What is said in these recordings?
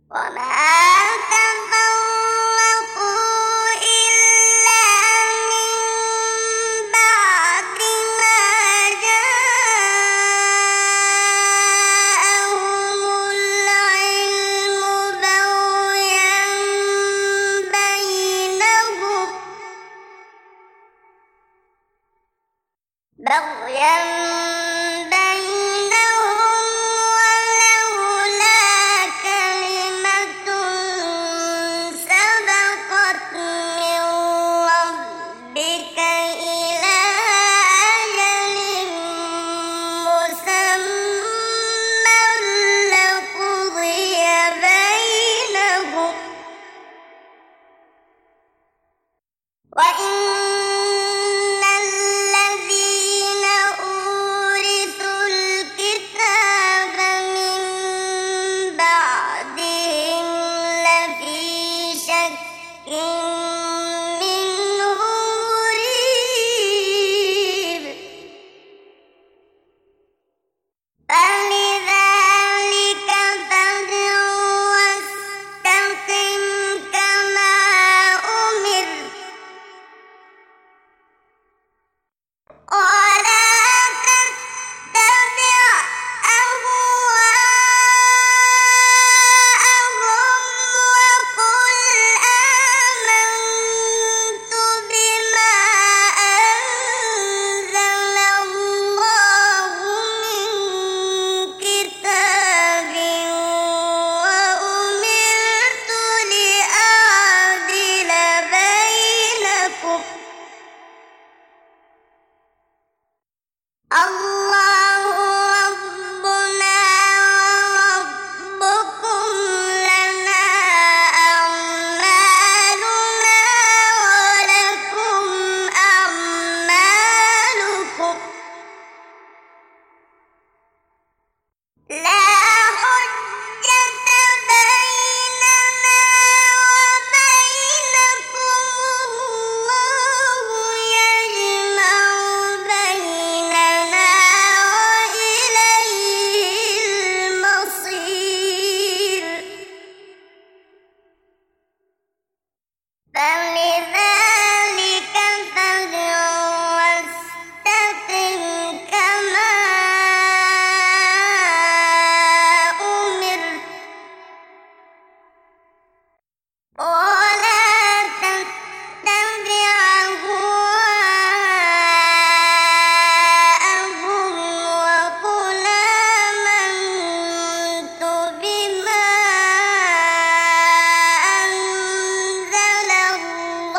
وما تفرقوا إلا من بعد ما جاءهم العلم بغيا بينهم ولولا كلمة سبقت من ربك إلى أجل مسمى لقضي بينهم وإن الذين أورثوا الكتاب من بعدهم لفي شك منه مريب فلذلك فادع واستقم كما أمرت ولا تتبع أهواءهم وقل آمنت بما أنزل الله من كتاب وأمرت لأعدل بينكم الله ربنا وربكم لنا أعمالنا ولكم أعمالكم لا حجة بيننا وبينكم الله يجمع بيننا وإليه المصير فلذلك فادع واستقم كما أمرت ولا تتبع أهواءهم وقل آمنت بما أنزل الله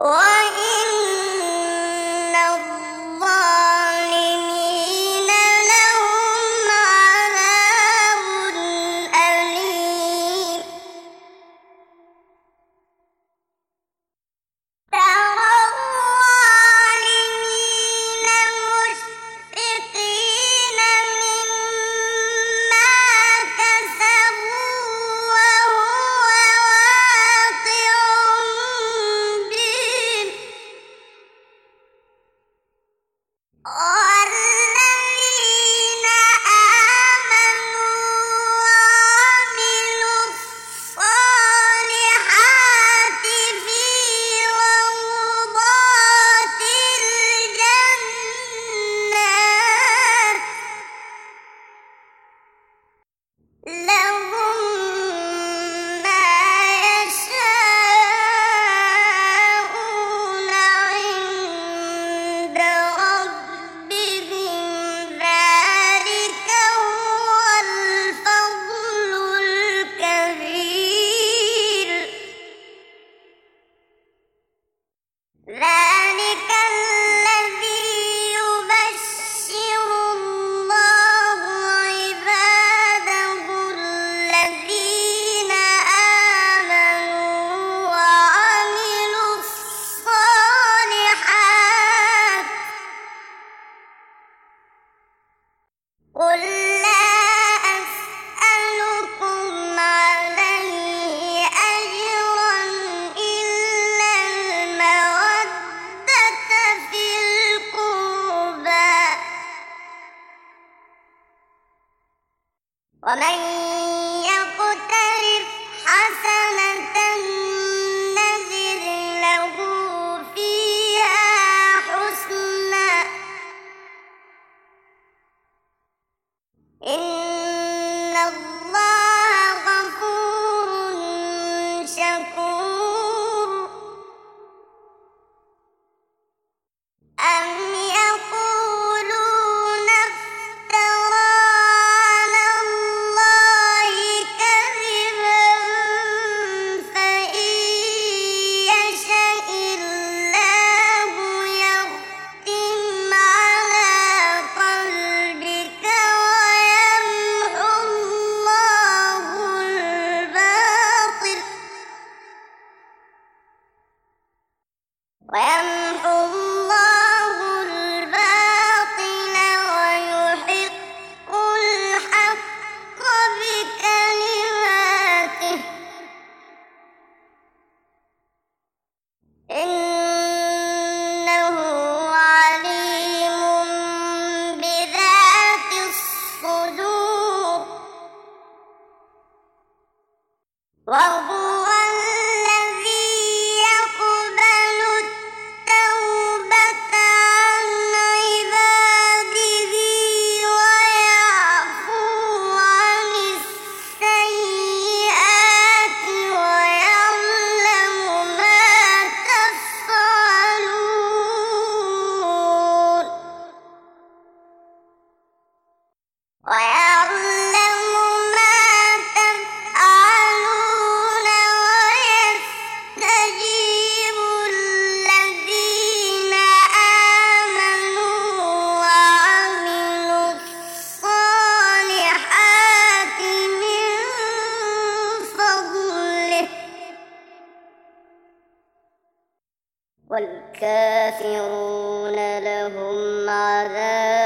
وإن الظالمين لهم عذاب أليم ترى الظالمين مشفقين مما كسبوا وهو واقع بهم والذين آمنوا وعملوا الصالحات في روضات الجنات لهم ما يشاءون عند ربهم ذلك هو الفضل الكبير ذلك الذي يبشر الله عباده الذين آمنوا وعملوا الصالحات قل لا أسألكم عليه أجرا إلا المودة في القربى ومن يقترف حسنة نزد له فيها حسنا إن الله غفور شكور أم يقولون افترى على الله كذبا فإن يشأ الله يختم على قلبك ويمحو الله الباطل ويحق الحق بكلماته إنه عليم بذات الصدور وهو الذي يقبل التوبة عن عباده ويعفو عن السيئات ويعلم ما تفعلون ويستجيب الذين آمنوا وعملوا الصالحات من فضله والكافرون لهم عذاب